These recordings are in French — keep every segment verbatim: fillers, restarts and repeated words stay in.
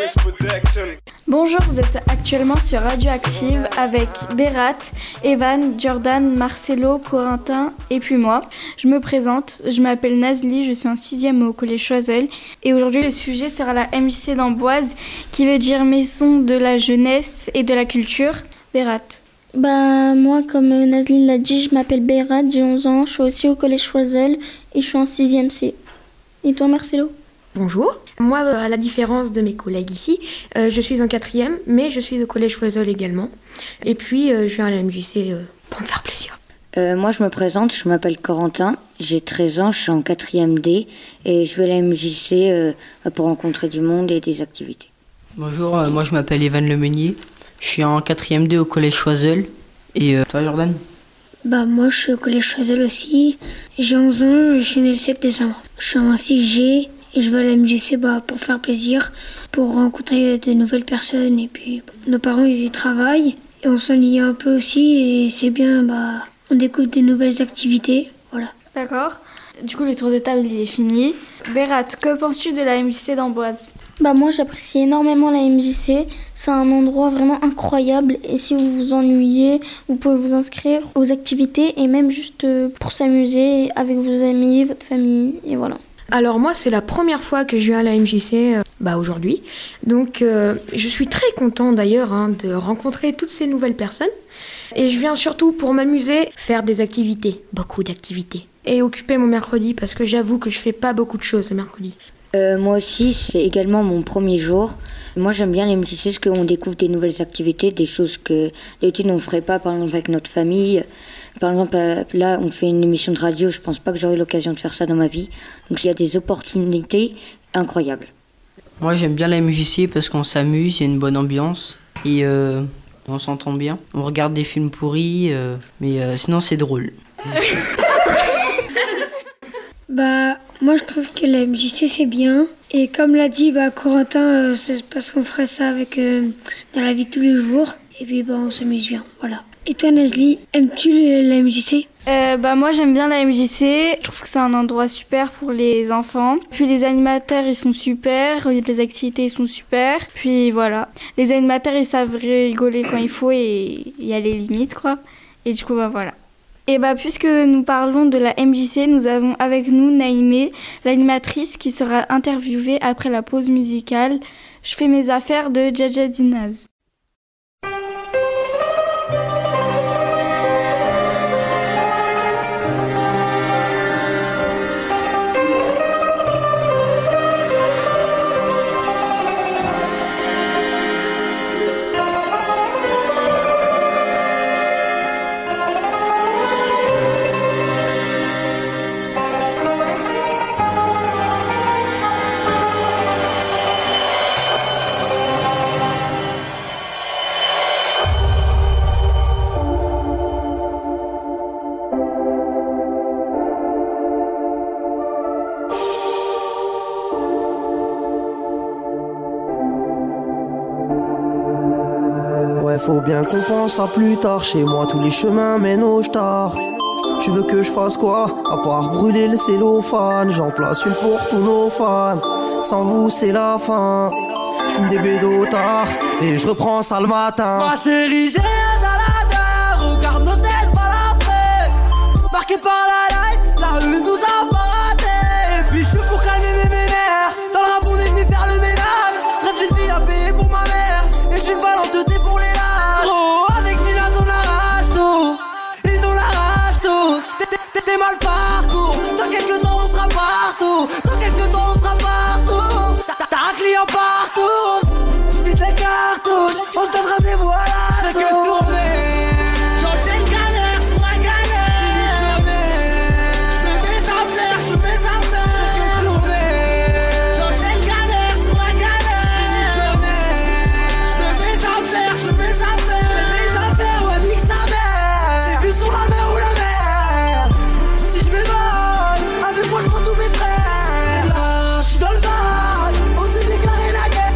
Bonjour, vous êtes actuellement sur Radioactive avec Berat, Evan, Jordan, Marcelo, Corentin et puis moi. Je me présente, je m'appelle Nazli, je suis en sixième au collège Choiseul et aujourd'hui le sujet sera la M J C d'Amboise qui veut dire Maison de la jeunesse et de la culture. Berat. Bah moi comme Nazli l'a dit, je m'appelle Berat, j'ai onze ans, je suis aussi au collège Choiseul et je suis en sixième C. Et toi Marcelo ? Bonjour, moi à la différence de mes collègues ici, euh, je suis en quatrième, mais je suis au collège Choiseul également. Et puis euh, je viens à la M J C euh, pour me faire plaisir. Euh, moi je me présente, je m'appelle Corentin, j'ai treize ans, je suis en quatrième D et je vais à la M J C euh, pour rencontrer du monde et des activités. Bonjour, euh, moi je m'appelle Evan Lemeunier, je suis en quatrième D au collège Choiseul. Et euh, toi Jordan ? Bah moi je suis au collège Choiseul aussi, j'ai onze ans, je suis né le sept décembre. Je suis en six G. Et je vais à la M J C bah, pour faire plaisir, pour rencontrer de nouvelles personnes. Et puis, nos parents, ils y travaillent. Et on s'ennuie un peu aussi. Et c'est bien, bah, on découvre des nouvelles activités. Voilà. D'accord. Du coup, le tour de table, il est fini. Berat, que penses-tu de la M J C d'Amboise ? Bah moi, j'apprécie énormément la M J C. C'est un endroit vraiment incroyable. Et si vous vous ennuyez, vous pouvez vous inscrire aux activités. Et même juste pour s'amuser avec vos amis, votre famille. Et voilà. Alors moi, c'est la première fois que je viens à la M J C euh, bah, aujourd'hui. Donc euh, je suis très contente d'ailleurs hein, de rencontrer toutes ces nouvelles personnes. Et je viens surtout pour m'amuser, faire des activités, beaucoup d'activités. Et occuper mon mercredi parce que j'avoue que je fais pas beaucoup de choses le mercredi. Euh, moi aussi, c'est également mon premier jour. Moi j'aime bien la M J C parce qu'on découvre des nouvelles activités, des choses que d'habitude on ne ferait pas par exemple avec notre famille. Par exemple, là, on fait une émission de radio, je pense pas que j'aurai l'occasion de faire ça dans ma vie. Donc il y a des opportunités incroyables. Moi, j'aime bien la M J C parce qu'on s'amuse, il y a une bonne ambiance et euh, on s'entend bien. On regarde des films pourris, euh, mais euh, sinon c'est drôle. Bah, moi je trouve que la M J C c'est bien. Et comme l'a dit bah, Corentin, euh, c'est parce qu'on ferait ça avec, euh, dans la vie de tous les jours. Et puis bah, on s'amuse bien, voilà. Et toi Nazli, aimes-tu le, la M J C ? euh, bah Moi j'aime bien la M J C, je trouve que c'est un endroit super pour les enfants. Puis les animateurs ils sont super, les activités ils sont super. Puis voilà, les animateurs ils savent rigoler quand il faut et il y a les limites quoi. Et du coup bah voilà. Et bah puisque nous parlons de la M J C, nous avons avec nous Naïmé, l'animatrice qui sera interviewée après la pause musicale. Je fais mes affaires de Dja Dinaz. Faut bien qu'on pense à plus tard. Chez moi tous les chemins mènent au star. Tu veux que je fasse quoi? À part brûler le cellophane. J'en place une pour tous nos fans. Sans vous c'est la fin. J'fume des bédos tard et je reprends ça le matin. Ma chérie j'ai rien dans la mer. Regarde nos têtes pas la fête. Marqué par la life, la rue nous a pas raté. Et puis je suis pour calmer mes ménères. Dans le rap on est venu faire le ménage. Bref j'ai une fille à payer pour ma mère. Et j'ai une balance de thé pour les lâches. Oh, avec Dinaz on arrache tout. Ils ont la rage tous. T'es mal parcours. Dans quelques temps on sera partout. Dans quelques temps on sera partout. T'as un client partout. J'vide les cartouches. On se donne rendez-vous à la fais que tourner. J'enchaîne galère sur la galère. J'fais mes affaires, j'fais mes affaires. Fais que tourner. J'enchaîne galère sur la galère. J'fais mes affaires, j'fais mes affaires. Fais mes affaires, ouais nique sa mère. C'est vu sur la mer ou la mer. Si j'm'évade, avec moi j'prends tous mes frères. Là, j'suis dans le bal, on s'est déclaré la guerre.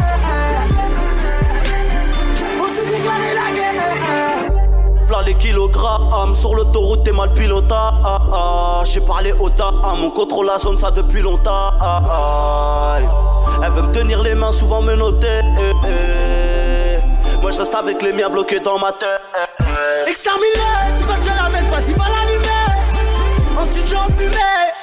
On s'est déclaré la guerre. V'là les kilogrammes, sur l'autoroute t'es mal piloté. Ah, ah. J'ai parlé au tas, ah, mon contrôle la zone ça depuis longtemps. Ah, ah. Elle veut me tenir les mains, souvent me noter. Eh, eh. Moi je reste avec les miens bloqués dans ma tête. Eh, eh. Exterminé, ils veulent te la mettre, vas-y va l'allumer. En studio en fumée.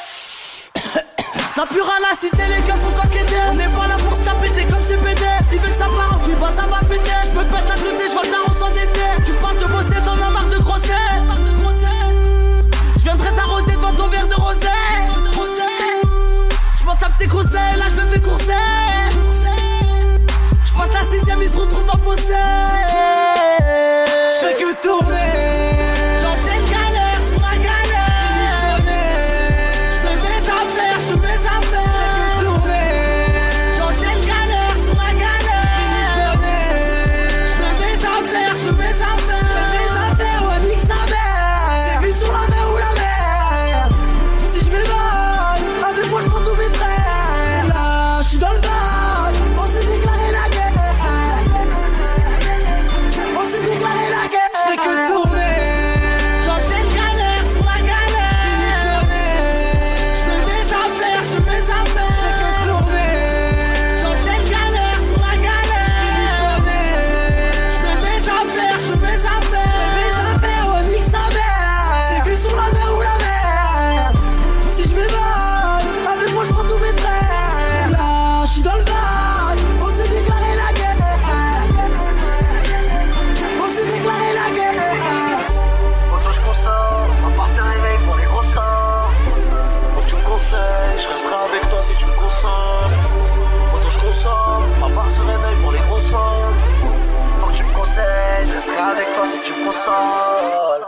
La pure à la cité, les gars faut coqueter. On n'est pas là pour se taper, t'es comme C P D. Il veut que ça part en cul, bah ça va péter. J'me pète la tête et j'vois le daron s'endetter. Tu parles de bosser, t'en as marre de grosser. J'viendrai t'arroser devant ton verre de rosé. J'm'en tape tes conseils, là j'me fais courser. J'passe la sixième, ils se retrouvent dans le fossé. J'fais que tourner. J'enchaîne galère sur la galère. J'fais mes affaires, j'fais mes affaires. J'fais que tourner. J'enchaîne galère sur la galère. J'fais mes affaires, j'fais mes affaires. J'fais mes affaires, ouais, nique sa mère. C'est vu sur la mer ou la mer. Si j'm'évade, avec moi j'prends tous mes frères. Là, j'suis dans le bas, on s'est déclaré la guerre. On s'est déclaré la guerre. J'fais que tourner. J'enchaîne galère sur la galère. J'fais mes affaires, j'fais mes affaires. J'fais que tourner. J'enchaîne galère sur la galère. J'fais mes affaires, j'fais mes affaires. J'fais mes affaires, ouais, nique sa mère. C'est vu sur la mer ou la mer. Si j'm'évade, avec moi j'prends tous mes frères. Là, j'suis dans le bas, on s'est déclaré la guerre. On s'est déclaré la guerre. Faut que je consomme, à part se réveiller pour les gros sorts. Faut que tu me conseilles, je resterai avec toi si tu me consommes. Faut que je consomme, à part se réveiller pour les gros sorts. Faut que tu me conseilles, je resterai avec toi si tu me consoles.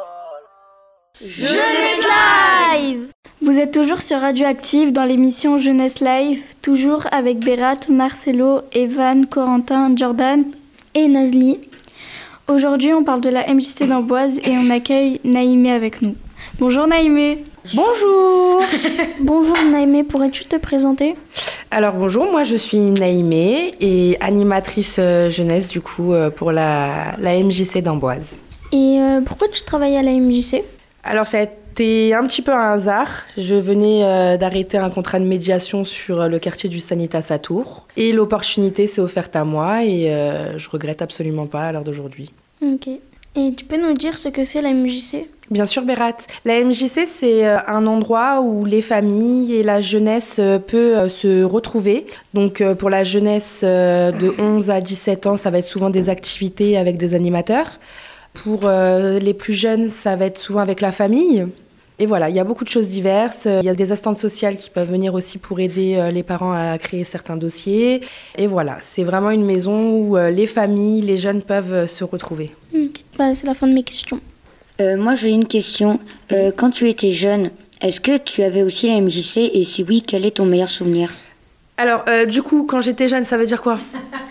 Jeunesse Live. Vous êtes toujours sur Radioactive dans l'émission Jeunesse Live, toujours avec Berat, Marcelo, Evan, Corentin, Jordan. Et Nazli. Aujourd'hui, on parle de la M J C d'Amboise et on accueille Naïmé avec nous. Bonjour Naïmé. Bonjour. Bonjour Naïmé, pourrais-tu te présenter? Alors bonjour, moi je suis Naïmé et animatrice euh, jeunesse du coup euh, pour la, la M J C d'Amboise. Et euh, pourquoi tu travailles à la M J C? Alors ça a été un petit peu un hasard. Je venais euh, d'arrêter un contrat de médiation sur euh, le quartier du Sanitas à Tours. Et l'opportunité s'est offerte à moi et euh, je regrette absolument pas à l'heure d'aujourd'hui. Ok. Et tu peux nous dire ce que c'est la M J C? Bien sûr, Berat. La M J C, c'est euh, un endroit où les familles et la jeunesse euh, peut euh, se retrouver. Donc euh, pour la jeunesse euh, de onze à dix-sept ans, ça va être souvent des activités avec des animateurs. Pour euh, les plus jeunes, ça va être souvent avec la famille. Et voilà, il y a beaucoup de choses diverses. Il y a des assistantes sociales qui peuvent venir aussi pour aider euh, les parents à créer certains dossiers. Et voilà, c'est vraiment une maison où euh, les familles, les jeunes peuvent euh, se retrouver. Ok, bah, c'est la fin de mes questions. Euh, moi, j'ai une question. Euh, quand tu étais jeune, est-ce que tu avais aussi la M J C? Et si oui, quel est ton meilleur souvenir? Alors, euh, du coup, quand j'étais jeune, ça veut dire quoi?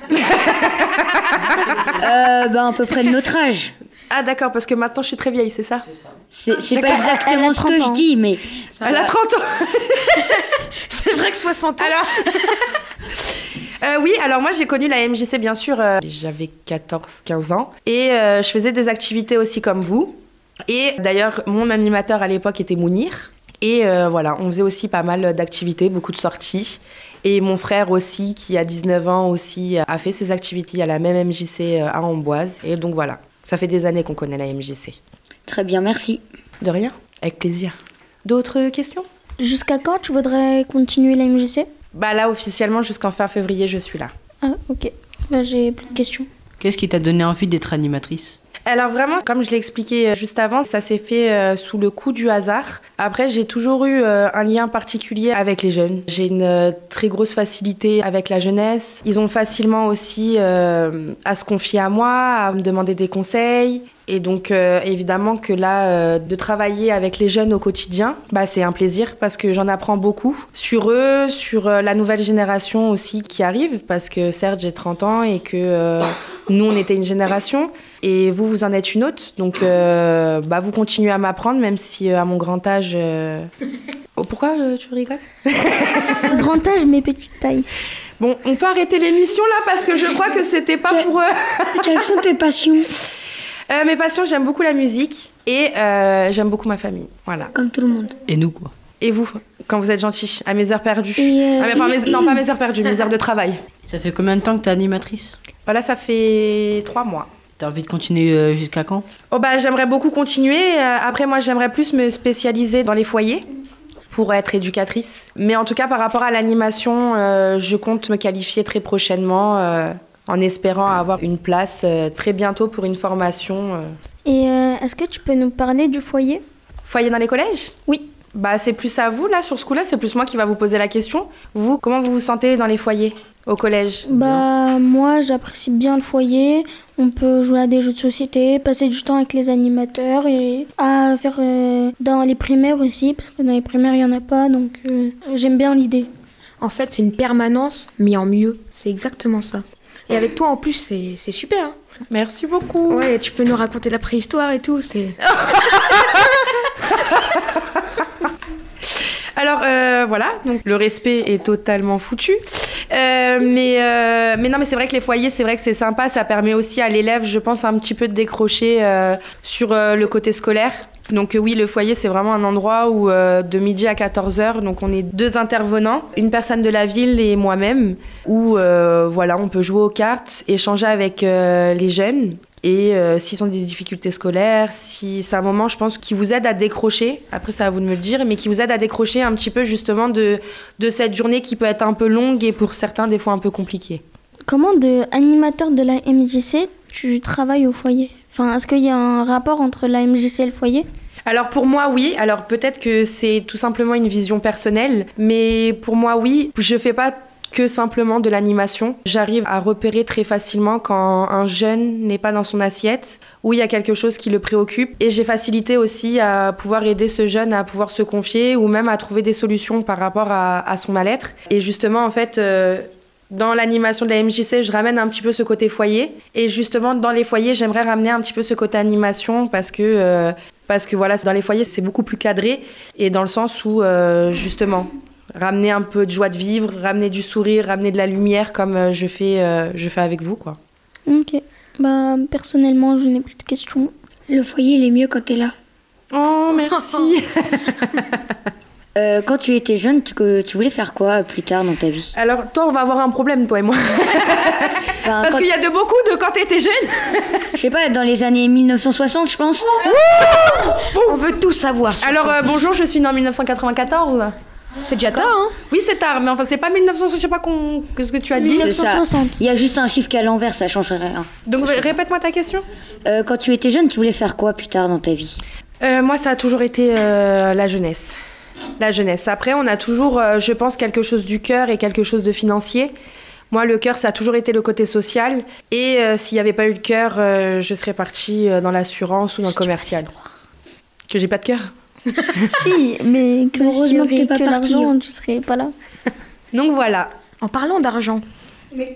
euh, ben, à peu près de notre âge. Ah d'accord, parce que maintenant je suis très vieille, c'est ça? C'est ça. C'est, c'est pas exactement ce que je dis, mais... Elle a trente ans. C'est vrai que soixante ans. Alors... euh, oui, alors moi j'ai connu la M J C bien sûr, euh, j'avais quatorze quinze ans. Et euh, je faisais des activités aussi comme vous. Et d'ailleurs, mon animateur à l'époque était Mounir. Et euh, voilà, on faisait aussi pas mal d'activités, beaucoup de sorties. Et mon frère aussi, qui a dix-neuf ans aussi, a fait ses activités à la même M J C à Amboise. Et donc voilà. Ça fait des années qu'on connaît la M J C. Très bien, merci. De rien, avec plaisir. D'autres questions? Jusqu'à quand tu voudrais continuer la M J C? Bah là, officiellement, jusqu'en fin février, je suis là. Ah, ok. Là, j'ai plus de questions. Qu'est-ce qui t'a donné envie d'être animatrice? Alors vraiment, comme je l'ai expliqué juste avant, ça s'est fait euh, sous le coup du hasard. Après, j'ai toujours eu euh, un lien particulier avec les jeunes. J'ai une euh, très grosse facilité avec la jeunesse. Ils ont facilement aussi euh, à se confier à moi, à me demander des conseils. Et donc, euh, évidemment que là, euh, de travailler avec les jeunes au quotidien, bah, c'est un plaisir parce que j'en apprends beaucoup sur eux, sur euh, la nouvelle génération aussi qui arrive. Parce que certes, j'ai trente ans et que euh, nous, on était une génération et vous, vous en êtes une autre. Donc, euh, bah, vous continuez à m'apprendre, même si euh, à mon grand âge... Euh... Oh, pourquoi euh, tu rigoles? Grand âge, mais petite taille. Bon, on peut arrêter l'émission là parce que je crois que c'était pas Que... pour eux. Quelles sont tes passions? Euh, mes passions, j'aime beaucoup la musique et euh, j'aime beaucoup ma famille. Voilà. Comme tout le monde. Et nous, quoi. Et vous? quand vous êtes gentil, à mes heures perdues. Et, euh, Ah, mais, enfin, mes- non, pas mes heures perdues, mes heures de travail. Ça fait combien de temps que t'es animatrice? Voilà, ça fait trois mois. T'as envie de continuer euh, jusqu'à quand? Oh bah, j'aimerais beaucoup continuer. Euh, Après, moi, j'aimerais plus me spécialiser dans les foyers pour être éducatrice. Mais en tout cas, par rapport à l'animation, euh, je compte me qualifier très prochainement euh, en espérant avoir une place euh, très bientôt pour une formation. euh. Et euh, est-ce que tu peux nous parler du foyer? Foyer dans les collèges? Oui. Bah, c'est plus à vous, là, sur ce coup-là. C'est plus moi qui va vous poser la question. Vous, comment vous vous sentez dans les foyers au collège? Bah moi j'apprécie bien le foyer. On peut jouer à des jeux de société, passer du temps avec les animateurs et à faire euh, dans les primaires aussi, parce que dans les primaires il y en a pas, donc euh, j'aime bien l'idée. En fait, c'est une permanence, mais en mieux. C'est exactement ça. Et avec toi, en plus, c'est, c'est super. Hein. Merci beaucoup. Ouais, tu peux nous raconter la préhistoire et tout. C'est... Alors euh, voilà, donc le respect est totalement foutu. Euh, mais, euh, mais non, mais c'est vrai que les foyers, c'est vrai que c'est sympa. Ça permet aussi à l'élève, je pense, un petit peu de décrocher euh, sur euh, le côté scolaire. Donc euh, oui, le foyer, c'est vraiment un endroit où euh, de midi à quatorze heures, donc on est deux intervenants, une personne de la ville et moi-même, où euh, voilà, on peut jouer aux cartes, échanger avec euh, les jeunes. Et euh, s'ils ont des difficultés scolaires, si c'est un moment, je pense, qui vous aide à décrocher, après c'est à vous de me le dire, mais qui vous aide à décrocher un petit peu justement de, de cette journée qui peut être un peu longue et pour certains des fois un peu compliquée. Comment de animateur de la M J C tu travailles au foyer? Enfin, est-ce qu'il y a un rapport entre la M J C et le foyer? Alors pour moi oui, alors peut-être que c'est tout simplement une vision personnelle, mais pour moi oui, je fais pas que simplement de l'animation. J'arrive à repérer très facilement quand un jeune n'est pas dans son assiette, où il y a quelque chose qui le préoccupe. Et j'ai facilité aussi à pouvoir aider ce jeune à pouvoir se confier ou même à trouver des solutions par rapport à, à son mal-être. Et justement, en fait, euh, dans l'animation de la M J C, je ramène un petit peu ce côté foyer. Et justement, dans les foyers, j'aimerais ramener un petit peu ce côté animation parce que, euh, parce que voilà, dans les foyers, c'est beaucoup plus cadré. Et dans le sens où, euh, justement, ramener un peu de joie de vivre, ramener du sourire, ramener de la lumière comme je fais, euh, je fais avec vous, quoi. Ok. Bah, personnellement, je n'ai plus de questions. Le foyer, il est mieux quand t'es là. Oh, merci. euh, quand tu étais jeune, tu, tu voulais faire quoi plus tard dans ta vie? Alors, toi, on va avoir un problème, toi et moi. Enfin, Parce quand... qu'il y a de beaucoup de quand t'étais jeune. Je sais pas, dans les années mille neuf cent soixante, je pense. On veut tout savoir. Alors, euh, bonjour, je suis née en mille neuf cent quatre-vingt-quatorze. C'est déjà tard, hein? Oui, c'est tard, mais enfin, c'est pas mille neuf cents, je sais pas qu'on... ce que tu as dit. mille neuf cent soixante. Il y a juste un chiffre qui est à l'envers, ça changerait rien. Donc, répète-moi ta question. Euh, quand tu étais jeune, tu voulais faire quoi plus tard dans ta vie? euh, Moi, ça a toujours été euh, la jeunesse. La jeunesse. Après, on a toujours, euh, je pense, quelque chose du cœur et quelque chose de financier. Moi, le cœur, ça a toujours été le côté social. Et euh, s'il n'y avait pas eu le cœur, euh, je serais partie dans l'assurance ou dans le commercial. Que j'ai pas de cœur? Si, mais que heureusement si que t'es pas que partie. l'argent, tu serais pas là. Donc voilà. En parlant d'argent. Mais...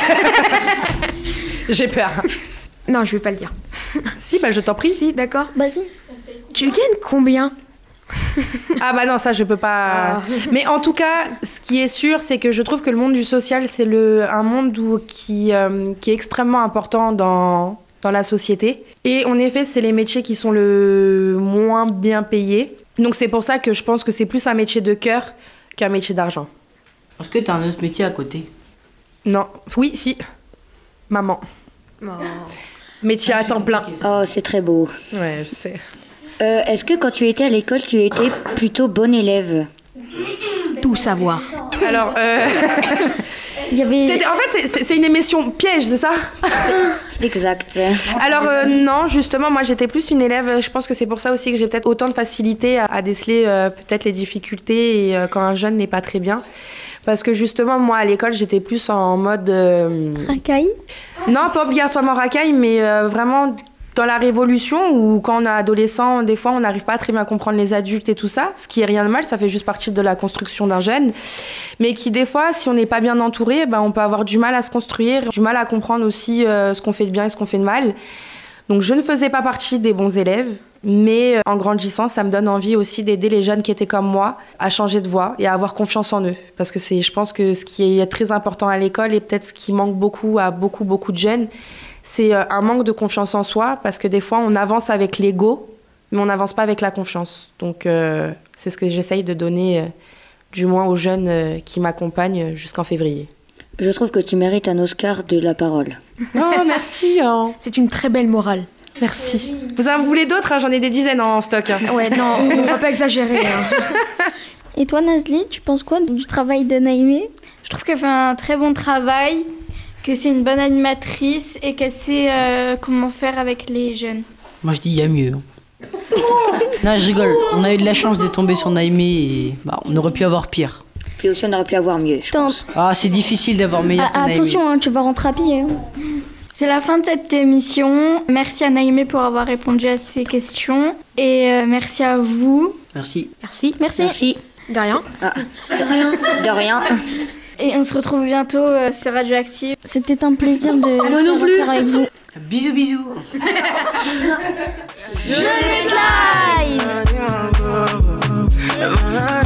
j'ai peur. Non, je vais pas le dire. Si, bah je t'en prie. Si, d'accord. Vas-y. Tu gagnes combien? Ah bah non, ça je peux pas. Ah. Mais en tout cas, ce qui est sûr, c'est que je trouve que le monde du social, c'est le, un monde où, qui, euh, qui est extrêmement important dans... dans la société. Et en effet, c'est les métiers qui sont le moins bien payés. Donc c'est pour ça que je pense que c'est plus un métier de cœur qu'un métier d'argent. Est-ce que tu as un autre métier à côté? Non. Oui, si. Maman. Oh. Métier ah, à temps plein. Oh, c'est très beau. Ouais, je sais. Euh, est-ce que quand tu étais à l'école, tu étais plutôt bonne élève? Tout savoir. Alors, euh... Il y avait... C'était, en fait, c'est, c'est une émission piège, c'est ça? C'est exact. Alors euh, non, justement, moi j'étais plus une élève, je pense que c'est pour ça aussi que j'ai peut-être autant de facilité à, à déceler euh, peut-être les difficultés et, euh, quand un jeune n'est pas très bien. Parce que justement, moi à l'école, j'étais plus en mode... Euh... Racaille? Non, pas obligatoirement racaille, mais euh, vraiment... Dans la révolution, où quand on est adolescent, des fois, on n'arrive pas à très bien comprendre les adultes et tout ça, ce qui est rien de mal, ça fait juste partie de la construction d'un jeune, mais qui, des fois, si on n'est pas bien entouré, ben, on peut avoir du mal à se construire, du mal à comprendre aussi euh, ce qu'on fait de bien et ce qu'on fait de mal. Donc, je ne faisais pas partie des bons élèves, mais euh, en grandissant, ça me donne envie aussi d'aider les jeunes qui étaient comme moi à changer de voie et à avoir confiance en eux. Parce que c'est, je pense que ce qui est très important à l'école et peut-être ce qui manque beaucoup à beaucoup, beaucoup de jeunes, c'est un manque de confiance en soi, parce que des fois, on avance avec l'ego, mais on n'avance pas avec la confiance. Donc, euh, c'est ce que j'essaye de donner euh, du moins aux jeunes euh, qui m'accompagnent jusqu'en février. Je trouve que tu mérites un Oscar de la parole. Oh, merci. Hein. C'est une très belle morale. Merci. Vous en voulez d'autres hein? J'en ai des dizaines en stock. Hein. Ouais, non, on va pas exagérer. Hein. Et toi, Nazli, tu penses quoi du travail de Naïmé? Je trouve qu'elle fait un très bon travail, que c'est une bonne animatrice et qu'elle sait euh, comment faire avec les jeunes. Moi je dis il y a mieux. Non, je rigole. On a eu de la chance de tomber sur Naïmé et bah, on aurait pu avoir pire. Puis aussi on aurait pu avoir mieux, je Attends. pense. Ah, c'est difficile d'avoir meilleur Ah, que Naïmé. attention, hein, tu vas rentrer habillé. Hein. C'est la fin de cette émission. Merci à Naïmé pour avoir répondu à ces questions. Et euh, merci à vous. Merci. Merci. Merci. Merci. De rien. Ah, de rien. De rien. Et on se retrouve bientôt euh, sur Radioactive. C'était un plaisir de Moi non plus. faire avec vous. Bisous, bisous. Jeunesse Live.